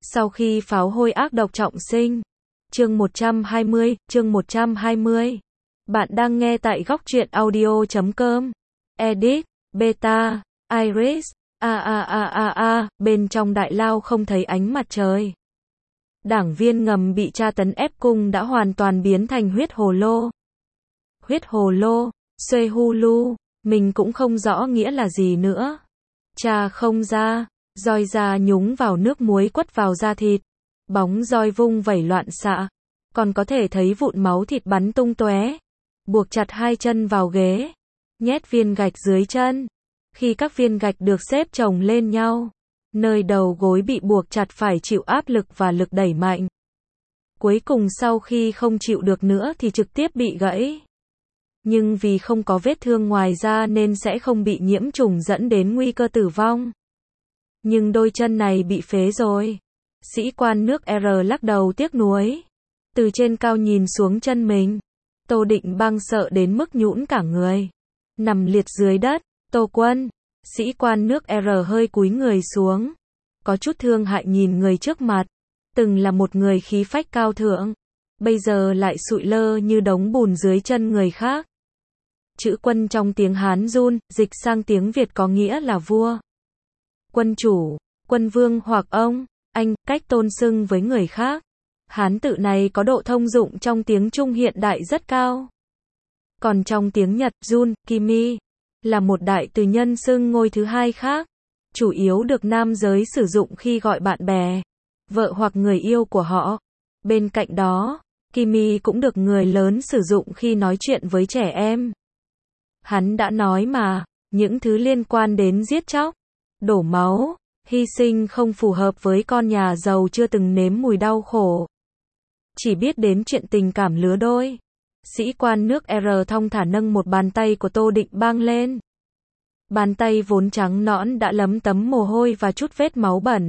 Sau khi pháo hôi ác độc trọng sinh. Chương 120. Bạn đang nghe tại góc truyện audio.com. Edit, Beta, Iris, bên trong đại lao không thấy ánh mặt trời. Đảng viên ngầm bị tra tấn ép cung đã hoàn toàn biến thành huyết hồ lô. Huyết hồ lô, Xuê Hu Lu, mình cũng không rõ nghĩa là gì nữa. Tra không ra, roi da nhúng vào nước muối quất vào da thịt. Bóng roi vung vẩy loạn xạ. Còn có thể thấy vụn máu thịt bắn tung tóe. Buộc chặt hai chân vào ghế. Nhét viên gạch dưới chân. Khi các viên gạch được xếp chồng lên nhau, nơi đầu gối bị buộc chặt phải chịu áp lực và lực đẩy mạnh. Cuối cùng sau khi không chịu được nữa thì trực tiếp bị gãy. Nhưng vì không có vết thương ngoài da nên sẽ không bị nhiễm trùng dẫn đến nguy cơ tử vong. Nhưng đôi chân này bị phế rồi. Sĩ quan nước R lắc đầu tiếc nuối. Từ trên cao nhìn xuống chân mình, Tô Định Băng sợ đến mức nhũn cả người. Nằm liệt dưới đất. Tô Quân, sĩ quan nước R hơi cúi người xuống. Có chút thương hại nhìn người trước mặt. Từng là một người khí phách cao thượng. Bây giờ lại sụi lơ như đống bùn dưới chân người khác. Chữ quân trong tiếng Hán run, dịch sang tiếng Việt có nghĩa là vua, quân chủ, quân vương hoặc ông, anh, cách tôn xưng với người khác. Hán tự này có độ thông dụng trong tiếng Trung hiện đại rất cao. Còn trong tiếng Nhật, Jun, Kimi, là một đại từ nhân xưng ngôi thứ hai khác. Chủ yếu được nam giới sử dụng khi gọi bạn bè, vợ hoặc người yêu của họ. Bên cạnh đó, Kimi cũng được người lớn sử dụng khi nói chuyện với trẻ em. Hắn đã nói mà, những thứ liên quan đến giết chóc, đổ máu, hy sinh không phù hợp với con nhà giàu chưa từng nếm mùi đau khổ. Chỉ biết đến chuyện tình cảm lứa đôi. Sĩ quan nước R thong thả nâng một bàn tay của Tô Định Băng lên. Bàn tay vốn trắng nõn đã lấm tấm mồ hôi và chút vết máu bẩn.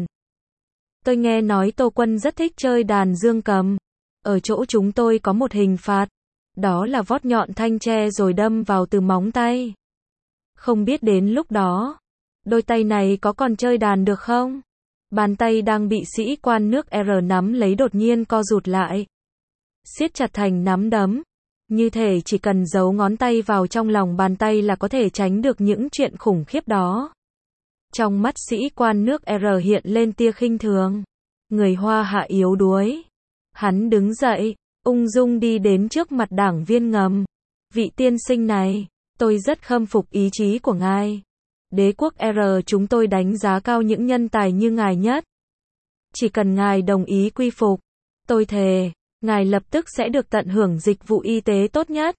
Tôi nghe nói Tô Quân rất thích chơi đàn dương cầm. Ở chỗ chúng tôi có một hình phạt. Đó là vót nhọn thanh tre rồi đâm vào từ móng tay. Không biết đến lúc đó, đôi tay này có còn chơi đàn được không? Bàn tay đang bị sĩ quan nước R nắm lấy đột nhiên co rụt lại. Siết chặt thành nắm đấm. Như thể chỉ cần giấu ngón tay vào trong lòng bàn tay là có thể tránh được những chuyện khủng khiếp đó. Trong mắt sĩ quan nước R hiện lên tia khinh thường. Người Hoa Hạ yếu đuối. Hắn đứng dậy, ung dung đi đến trước mặt đảng viên ngầm. Vị tiên sinh này, tôi rất khâm phục ý chí của ngài. Đế quốc R chúng tôi đánh giá cao những nhân tài như ngài nhất. Chỉ cần ngài đồng ý quy phục, tôi thề, ngài lập tức sẽ được tận hưởng dịch vụ y tế tốt nhất.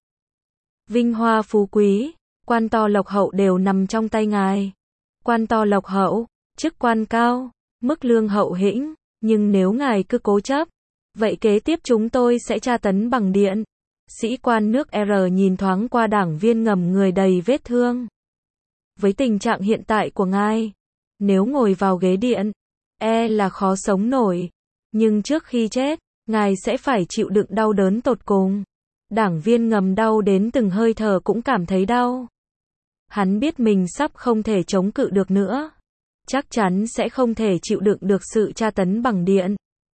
Vinh hoa phú quý, quan to lộc hậu đều nằm trong tay ngài. Quan to lộc hậu, chức quan cao, mức lương hậu hĩnh, nhưng nếu ngài cứ cố chấp, vậy kế tiếp chúng tôi sẽ tra tấn bằng điện. Sĩ quan nước R nhìn thoáng qua đảng viên ngầm người đầy vết thương. Với tình trạng hiện tại của ngài, nếu ngồi vào ghế điện, là khó sống nổi. Nhưng trước khi chết, ngài sẽ phải chịu đựng đau đớn tột cùng. Đảng viên ngầm đau đến từng hơi thở cũng cảm thấy đau. Hắn biết mình sắp không thể chống cự được nữa. Chắc chắn sẽ không thể chịu đựng được sự tra tấn bằng điện.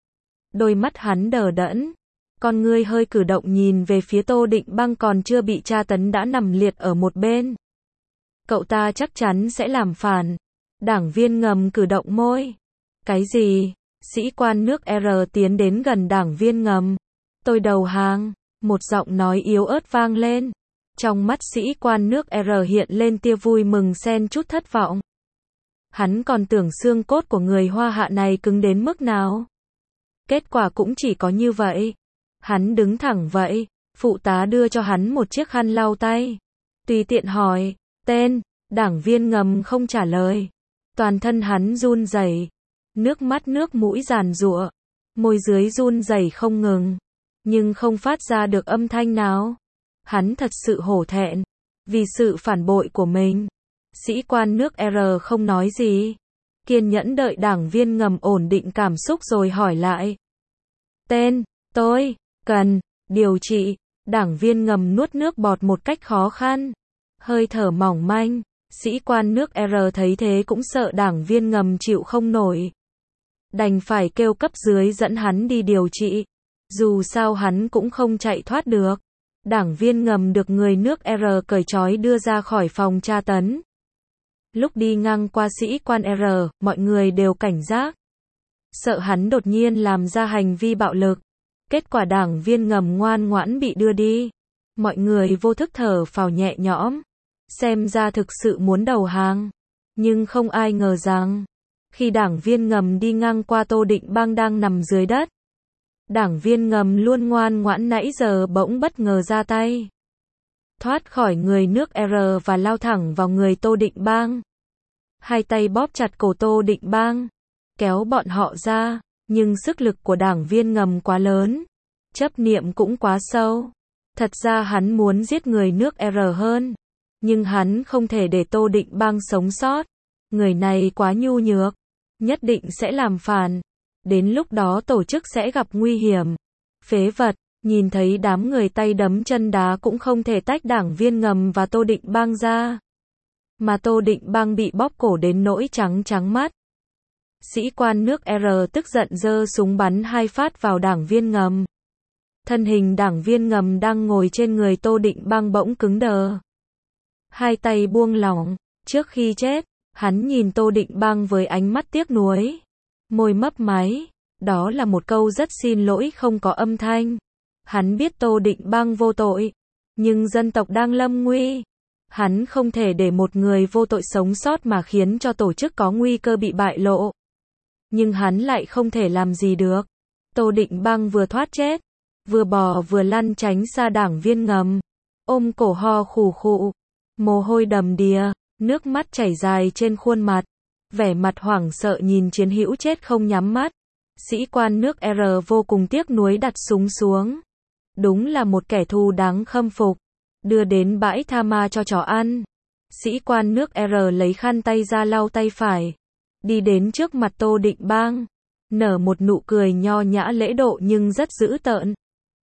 Đôi mắt hắn đờ đẫn. Con ngươi hơi cử động nhìn về phía Tô Định Băng còn chưa bị tra tấn đã nằm liệt ở một bên. Cậu ta chắc chắn sẽ làm phản. Đảng viên ngầm cử động môi. Cái gì? Sĩ quan nước R tiến đến gần đảng viên ngầm. Tôi đầu hàng. Một giọng nói yếu ớt vang lên. Trong mắt sĩ quan nước R hiện lên tia vui mừng xen chút thất vọng. Hắn còn tưởng xương cốt của người Hoa Hạ này cứng đến mức nào. Kết quả cũng chỉ có như vậy. Hắn đứng thẳng vậy. Phụ tá đưa cho hắn một chiếc khăn lau tay. Tùy tiện hỏi. Tên. Đảng viên ngầm không trả lời. Toàn thân hắn run rẩy. Nước mắt nước mũi giàn giụa. Môi dưới run rẩy không ngừng. Nhưng không phát ra được âm thanh nào. Hắn thật sự hổ thẹn. Vì sự phản bội của mình. Sĩ quan nước R không nói gì. Kiên nhẫn đợi đảng viên ngầm ổn định cảm xúc rồi hỏi lại. Tên. Tôi. Cần. Điều trị. Đảng viên ngầm nuốt nước bọt một cách khó khăn. Hơi thở mỏng manh. Sĩ quan nước R thấy thế cũng sợ đảng viên ngầm chịu không nổi. đành phải kêu cấp dưới dẫn hắn đi điều trị. Dù sao hắn cũng không chạy thoát được. Đảng viên ngầm được người nước R cởi trói đưa ra khỏi phòng tra tấn. Lúc đi ngang qua sĩ quan R, mọi người đều cảnh giác. Sợ hắn đột nhiên làm ra hành vi bạo lực. Kết quả đảng viên ngầm ngoan ngoãn bị đưa đi. Mọi người vô thức thở phào nhẹ nhõm. Xem ra thực sự muốn đầu hàng. Nhưng không ai ngờ rằng, khi đảng viên ngầm đi ngang qua Tô Định Bang đang nằm dưới đất, đảng viên ngầm luôn ngoan ngoãn nãy giờ bỗng bất ngờ ra tay. Thoát khỏi người nước R và lao thẳng vào người Tô Định Bang. Hai tay bóp chặt cổ Tô Định Bang, kéo bọn họ ra, nhưng sức lực của đảng viên ngầm quá lớn, chấp niệm cũng quá sâu. Thật ra hắn muốn giết người nước R hơn, nhưng hắn không thể để Tô Định Bang sống sót. Người này quá nhu nhược, nhất định sẽ làm phản. Đến lúc đó tổ chức sẽ gặp nguy hiểm. Phế vật, nhìn thấy đám người tay đấm chân đá cũng không thể tách đảng viên ngầm và Tô Định Bang ra. Mà Tô Định Bang bị bóp cổ đến nỗi trắng mắt. Sĩ quan nước R tức giận giơ súng bắn 2 phát vào đảng viên ngầm. Thân hình đảng viên ngầm đang ngồi trên người Tô Định Bang bỗng cứng đờ. Hai tay buông lỏng. Trước khi chết, hắn nhìn Tô Định Bang với ánh mắt tiếc nuối. Môi mấp máy. Đó là một câu rất xin lỗi không có âm thanh. Hắn biết Tô Định Bang vô tội, nhưng dân tộc đang lâm nguy. Hắn không thể để một người vô tội sống sót mà khiến cho tổ chức có nguy cơ bị bại lộ. Nhưng hắn lại không thể làm gì được. Tô Định Bang vừa thoát chết, vừa bò vừa lăn tránh xa đảng viên ngầm, ôm cổ ho khù khụ, mồ hôi đầm đìa, nước mắt chảy dài trên khuôn mặt, vẻ mặt hoảng sợ nhìn chiến hữu chết không nhắm mắt. Sĩ quan nước R vô cùng tiếc nuối đặt súng xuống. Đúng là một kẻ thù đáng khâm phục. Đưa đến bãi tha ma cho chó ăn. Sĩ quan nước R lấy khăn tay ra lau tay phải. Đi đến trước mặt Tô Định Bang. Nở một nụ cười nho nhã lễ độ nhưng rất dữ tợn.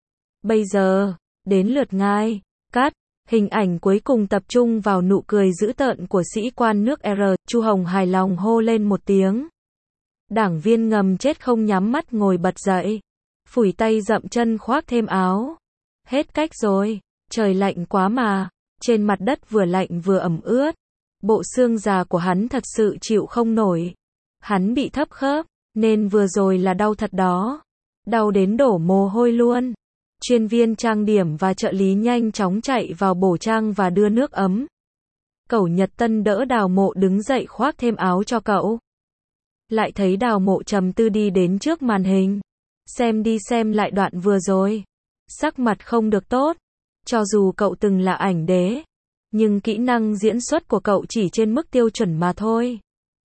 Bây giờ, đến lượt ngài. Cắt. Hình ảnh cuối cùng tập trung vào nụ cười dữ tợn của sĩ quan nước R. Chu Hồng hài lòng hô lên một tiếng. Đảng viên ngầm chết không nhắm mắt ngồi bật dậy. Phủi tay dậm chân khoác thêm áo. Hết cách rồi. Trời lạnh quá mà. Trên mặt đất vừa lạnh vừa ẩm ướt. Bộ xương già của hắn thật sự chịu không nổi. Hắn bị thấp khớp, nên vừa rồi là đau thật đó. Đau đến đổ mồ hôi luôn. Chuyên viên trang điểm và trợ lý nhanh chóng chạy vào bổ trang và đưa nước ấm. Cẩu Nhật Tân đỡ Đào Mộ đứng dậy khoác thêm áo cho cậu. Lại thấy Đào Mộ trầm tư đi đến trước màn hình. Xem đi xem lại đoạn vừa rồi. Sắc mặt không được tốt. Cho dù cậu từng là ảnh đế, nhưng kỹ năng diễn xuất của cậu chỉ trên mức tiêu chuẩn mà thôi.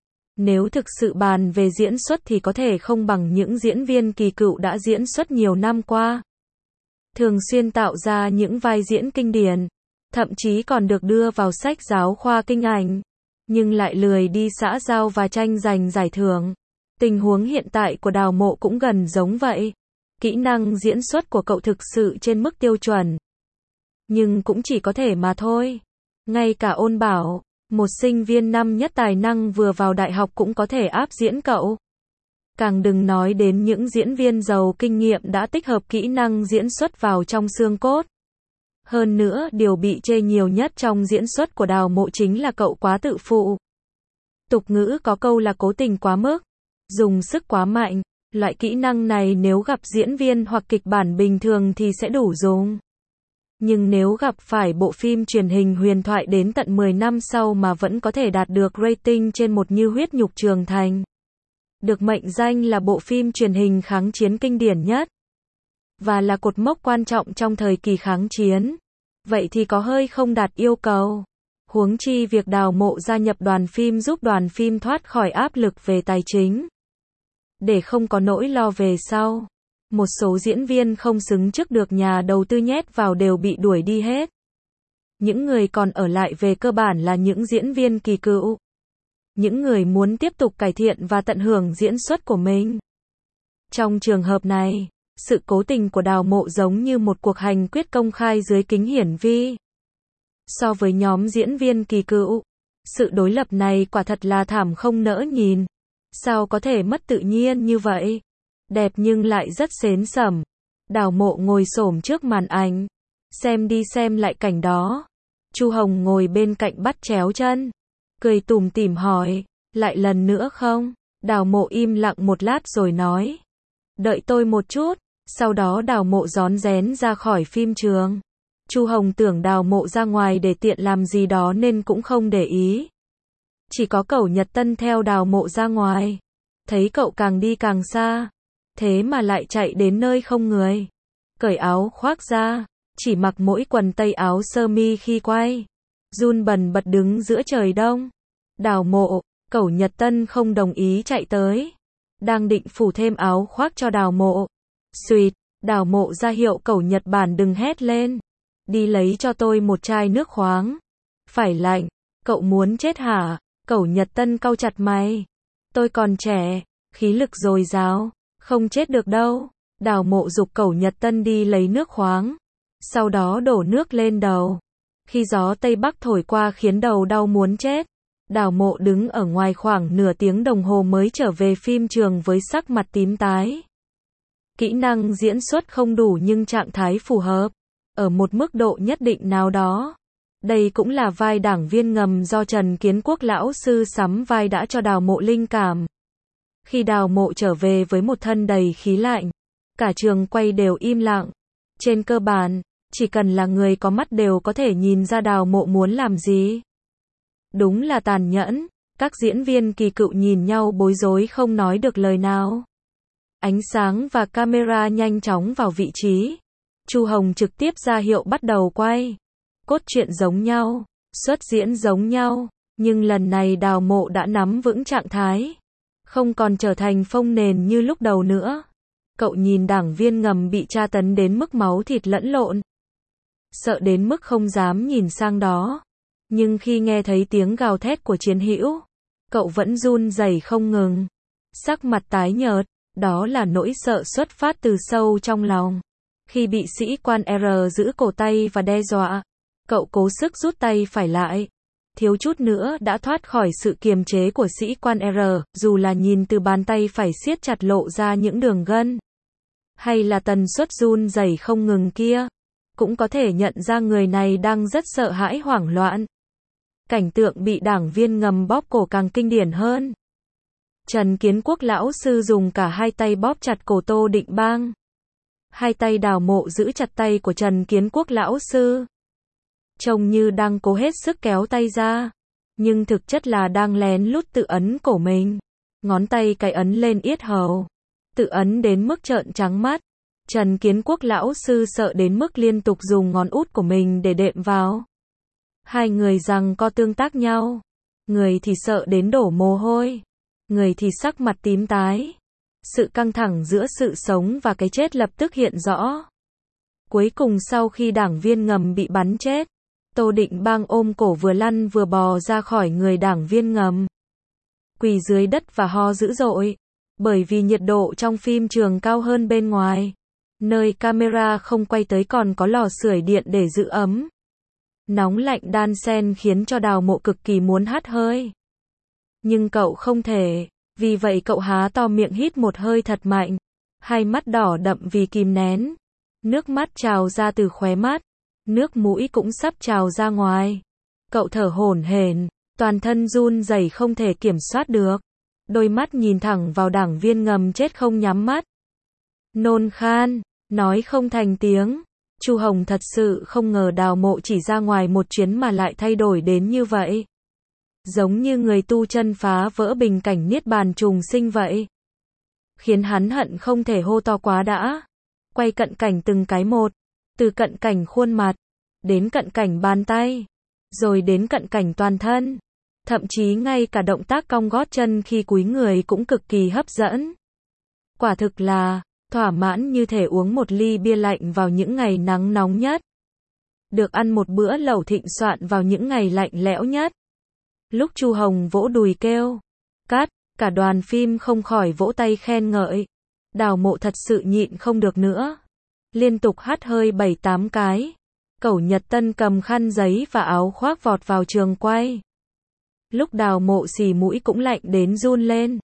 Nếu thực sự bàn về diễn xuất thì có thể không bằng những diễn viên kỳ cựu đã diễn xuất nhiều năm qua. Thường xuyên tạo ra những vai diễn kinh điển, thậm chí còn được đưa vào sách giáo khoa kinh ảnh, nhưng lại lười đi xã giao và tranh giành giải thưởng. Tình huống hiện tại của Đào Mộ cũng gần giống vậy. Kỹ năng diễn xuất của cậu thực sự trên mức tiêu chuẩn, nhưng cũng chỉ có thể mà thôi. Ngay cả Ôn Bảo, một sinh viên năm nhất tài năng vừa vào đại học cũng có thể áp diễn cậu. Càng đừng nói đến những diễn viên giàu kinh nghiệm đã tích hợp kỹ năng diễn xuất vào trong xương cốt. Hơn nữa, điều bị chê nhiều nhất trong diễn xuất của Đào Mộ chính là cậu quá tự phụ. Tục ngữ có câu là cố tình quá mức, dùng sức quá mạnh. Loại kỹ năng này nếu gặp diễn viên hoặc kịch bản bình thường thì sẽ đủ dùng. Nhưng nếu gặp phải bộ phim truyền hình huyền thoại đến tận 10 năm sau mà vẫn có thể đạt được rating trên một như Huyết Nhục Trường Thành, được mệnh danh là bộ phim truyền hình kháng chiến kinh điển nhất, và là cột mốc quan trọng trong thời kỳ kháng chiến, vậy thì có hơi không đạt yêu cầu. Huống chi việc Đào Mộ gia nhập đoàn phim giúp đoàn phim thoát khỏi áp lực về tài chính, để không có nỗi lo về sau. Một số diễn viên không xứng chức được nhà đầu tư nhét vào đều bị đuổi đi hết. Những người còn ở lại về cơ bản là những diễn viên kỳ cựu. Những người muốn tiếp tục cải thiện và tận hưởng diễn xuất của mình. Trong trường hợp này, sự cố tình của Đào Mộ giống như một cuộc hành quyết công khai dưới kính hiển vi. So với nhóm diễn viên kỳ cựu, sự đối lập này quả thật là thảm không nỡ nhìn. Sao có thể mất tự nhiên như vậy? Đẹp nhưng lại rất xến xẩm. Đào Mộ ngồi xổm trước màn ảnh, xem đi xem lại cảnh đó. Chu Hồng ngồi bên cạnh bắt chéo chân, cười tủm tỉm hỏi, lại lần nữa không? Đào Mộ im lặng một lát rồi nói, đợi tôi một chút. Sau đó Đào Mộ rón rén ra khỏi phim trường. Chu Hồng tưởng Đào Mộ ra ngoài để tiện làm gì đó nên cũng không để ý. Chỉ có Cẩu Nhật Tân theo Đào Mộ ra ngoài. Thấy cậu càng đi càng xa, thế mà lại chạy đến nơi không người. Cởi áo khoác ra, chỉ mặc mỗi quần tây áo sơ mi khi quay. Run bần bật đứng giữa trời đông. Đào Mộ, Cẩu Nhật Tân không đồng ý chạy tới. Đang định phủ thêm áo khoác cho Đào Mộ. Xuyệt, Đào Mộ ra hiệu Cẩu Nhật Bản đừng hét lên. Đi lấy cho tôi một chai nước khoáng. Phải lạnh, cậu muốn chết hả? Cẩu Nhật Tân cau chặt mày. Tôi còn trẻ, khí lực dồi dào, không chết được đâu. Đào Mộ giục Cẩu Nhật Tân đi lấy nước khoáng. Sau đó đổ nước lên đầu. Khi gió Tây Bắc thổi qua khiến đầu đau muốn chết. Đào Mộ đứng ở ngoài khoảng nửa tiếng đồng hồ mới trở về phim trường với sắc mặt tím tái. Kỹ năng diễn xuất không đủ nhưng trạng thái phù hợp. Ở một mức độ nhất định nào đó. Đây cũng là vai đảng viên ngầm do Trần Kiến Quốc lão sư sắm vai đã cho Đào Mộ linh cảm. Khi Đào Mộ trở về với một thân đầy khí lạnh, cả trường quay đều im lặng. Trên cơ bản, chỉ cần là người có mắt đều có thể nhìn ra Đào Mộ muốn làm gì. Đúng là tàn nhẫn, các diễn viên kỳ cựu nhìn nhau bối rối không nói được lời nào. Ánh sáng và camera nhanh chóng vào vị trí. Chu Hồng trực tiếp ra hiệu bắt đầu quay. Cốt truyện giống nhau, xuất diễn giống nhau, nhưng lần này Đào Mộ đã nắm vững trạng thái. Không còn trở thành phông nền như lúc đầu nữa. Cậu nhìn đảng viên ngầm bị tra tấn đến mức máu thịt lẫn lộn. Sợ đến mức không dám nhìn sang đó. Nhưng khi nghe thấy tiếng gào thét của chiến hữu, cậu vẫn run rẩy không ngừng. Sắc mặt tái nhợt, đó là nỗi sợ xuất phát từ sâu trong lòng. Khi bị sĩ quan R giữ cổ tay và đe dọa, cậu cố sức rút tay phải lại. Thiếu chút nữa đã thoát khỏi sự kiềm chế của sĩ quan R, dù là nhìn từ bàn tay phải siết chặt lộ ra những đường gân. Hay là tần suất run rẩy không ngừng kia. Cũng có thể nhận ra người này đang rất sợ hãi hoảng loạn. Cảnh tượng bị đảng viên ngầm bóp cổ càng kinh điển hơn. Trần Kiến Quốc lão sư dùng cả hai tay bóp chặt cổ Tô Định Bang. Hai tay Đào Mộ giữ chặt tay của Trần Kiến Quốc lão sư. Trông như đang cố hết sức kéo tay ra. Nhưng thực chất là đang lén lút tự ấn cổ mình. Ngón tay cái ấn lên yết hầu. Tự ấn đến mức trợn trắng mắt. Trần Kiến Quốc lão sư sợ đến mức liên tục dùng ngón út của mình để đệm vào. Hai người giằng co tương tác nhau. Người thì sợ đến đổ mồ hôi. Người thì sắc mặt tím tái. Sự căng thẳng giữa sự sống và cái chết lập tức hiện rõ. Cuối cùng sau khi đảng viên ngầm bị bắn chết, Tô Định Bang ôm cổ vừa lăn vừa bò ra khỏi người đảng viên ngầm. Quỳ dưới đất và ho dữ dội. Bởi vì nhiệt độ trong phim trường cao hơn bên ngoài. Nơi camera không quay tới còn có lò sưởi điện để giữ ấm. Nóng lạnh đan xen khiến cho Đào Mộ cực kỳ muốn hắt hơi. Nhưng cậu không thể, vì vậy cậu há to miệng hít một hơi thật mạnh. Hai mắt đỏ đậm vì kìm nén. Nước mắt trào ra từ khóe mắt. Nước mũi cũng sắp trào ra ngoài. Cậu thở hổn hển, toàn thân run rẩy không thể kiểm soát được. Đôi mắt nhìn thẳng vào đảng viên ngầm chết không nhắm mắt. Nôn khan, nói không thành tiếng. Chu Hồng thật sự không ngờ Đào Mộ chỉ ra ngoài một chuyến mà lại thay đổi đến như vậy. Giống như người tu chân phá vỡ bình cảnh niết bàn trùng sinh vậy. Khiến hắn hận không thể hô to quá đã. Quay cận cảnh từng cái một. Từ cận cảnh khuôn mặt, đến cận cảnh bàn tay, rồi đến cận cảnh toàn thân. Thậm chí ngay cả động tác cong gót chân khi cúi người cũng cực kỳ hấp dẫn. Quả thực là thỏa mãn như thể uống một ly bia lạnh vào những ngày nắng nóng nhất. Được ăn một bữa lẩu thịnh soạn vào những ngày lạnh lẽo nhất. Lúc Chu Hồng vỗ đùi kêu cắt, cả đoàn phim không khỏi vỗ tay khen ngợi. Đào Mộ thật sự nhịn không được nữa. Liên tục hắt hơi 7-8 cái. Cẩu Nhật Tân cầm khăn giấy và áo khoác vọt vào trường quay. Lúc Đào Mộ xì mũi cũng lạnh đến run lên.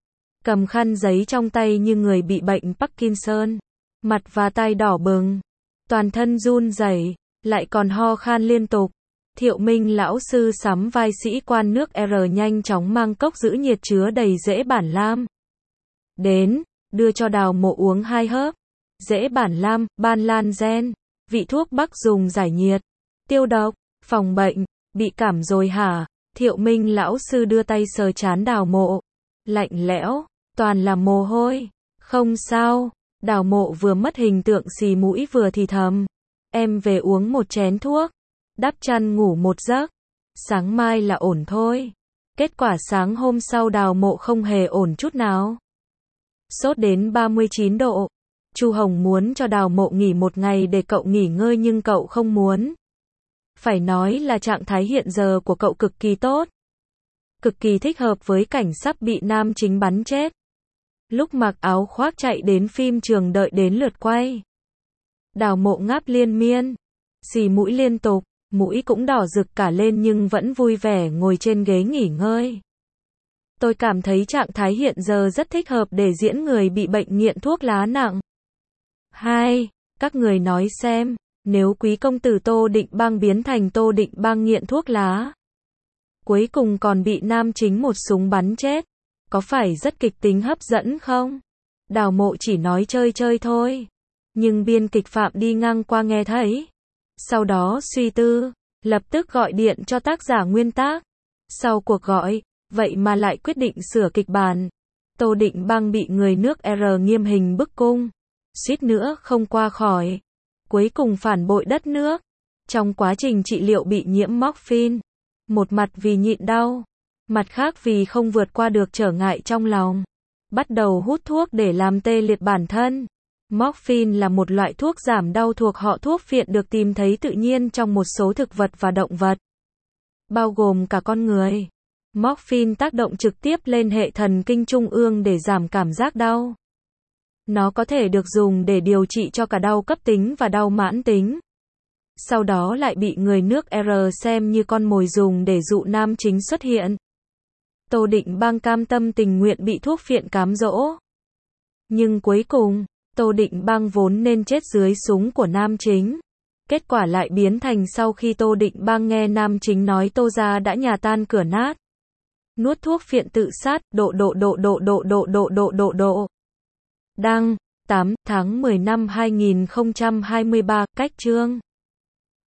cầm khăn giấy trong tay như người bị bệnh Parkinson, mặt và tay đỏ bừng, toàn thân run rẩy, lại còn ho khan liên tục. Thiệu Minh lão sư sắm vai sĩ quan nước R nhanh chóng mang cốc giữ nhiệt chứa đầy rễ bản lam đến, đưa cho Đào Mộ uống 2 hớp. Rễ bản lam, ban lan gen, vị thuốc bắc dùng giải nhiệt, tiêu độc, phòng bệnh, bị cảm rồi hả? Thiệu Minh lão sư đưa tay sờ trán Đào Mộ, lạnh lẽo, toàn là mồ hôi. Không sao. Đào Mộ vừa mất hình tượng xì mũi vừa thì thầm, em về uống một chén thuốc, đắp chăn ngủ một giấc, sáng mai là ổn thôi. Kết quả sáng hôm sau Đào Mộ không hề ổn chút nào. Sốt đến 39 độ. Chu Hồng muốn cho Đào Mộ nghỉ một ngày để cậu nghỉ ngơi nhưng cậu không muốn. Phải nói là trạng thái hiện giờ của cậu cực kỳ tốt. Cực kỳ thích hợp với cảnh sắp bị nam chính bắn chết. Lúc mặc áo khoác chạy đến phim trường đợi đến lượt quay. Đào Mộ ngáp liên miên, xì mũi liên tục, mũi cũng đỏ rực cả lên nhưng vẫn vui vẻ ngồi trên ghế nghỉ ngơi. Tôi cảm thấy trạng thái hiện giờ rất thích hợp để diễn người bị bệnh nghiện thuốc lá nặng. 2. Các người nói xem, nếu quý công tử Tô Định Bang biến thành Tô Định Bang nghiện thuốc lá, cuối cùng còn bị nam chính một súng bắn chết, có phải rất kịch tính hấp dẫn không? Đào Mộ chỉ nói chơi chơi thôi. Nhưng biên kịch Phạm đi ngang qua nghe thấy. Sau đó suy tư, lập tức gọi điện cho tác giả nguyên tác. Sau cuộc gọi, vậy mà lại quyết định sửa kịch bản. Tô Định Bang bị người nước R nghiêm hình bức cung, suýt nữa không qua khỏi. Cuối cùng phản bội đất nước. Trong quá trình trị liệu bị nhiễm morphine. Một mặt vì nhịn đau, mặt khác vì không vượt qua được trở ngại trong lòng. Bắt đầu hút thuốc để làm tê liệt bản thân. Morphine là một loại thuốc giảm đau thuộc họ thuốc phiện được tìm thấy tự nhiên trong một số thực vật và động vật, bao gồm cả con người. Morphine tác động trực tiếp lên hệ thần kinh trung ương để giảm cảm giác đau. Nó có thể được dùng để điều trị cho cả đau cấp tính và đau mãn tính. Sau đó lại bị người nước R xem như con mồi dùng để dụ nam chính xuất hiện. Tô Định Bang cam tâm tình nguyện bị thuốc phiện cám dỗ. Nhưng cuối cùng, Tô Định Bang vốn nên chết dưới súng của nam chính. Kết quả lại biến thành sau khi Tô Định Bang nghe nam chính nói Tô gia đã nhà tan cửa nát. Nuốt thuốc phiện tự sát, Đăng, 8 tháng 10 năm 2023, cách chương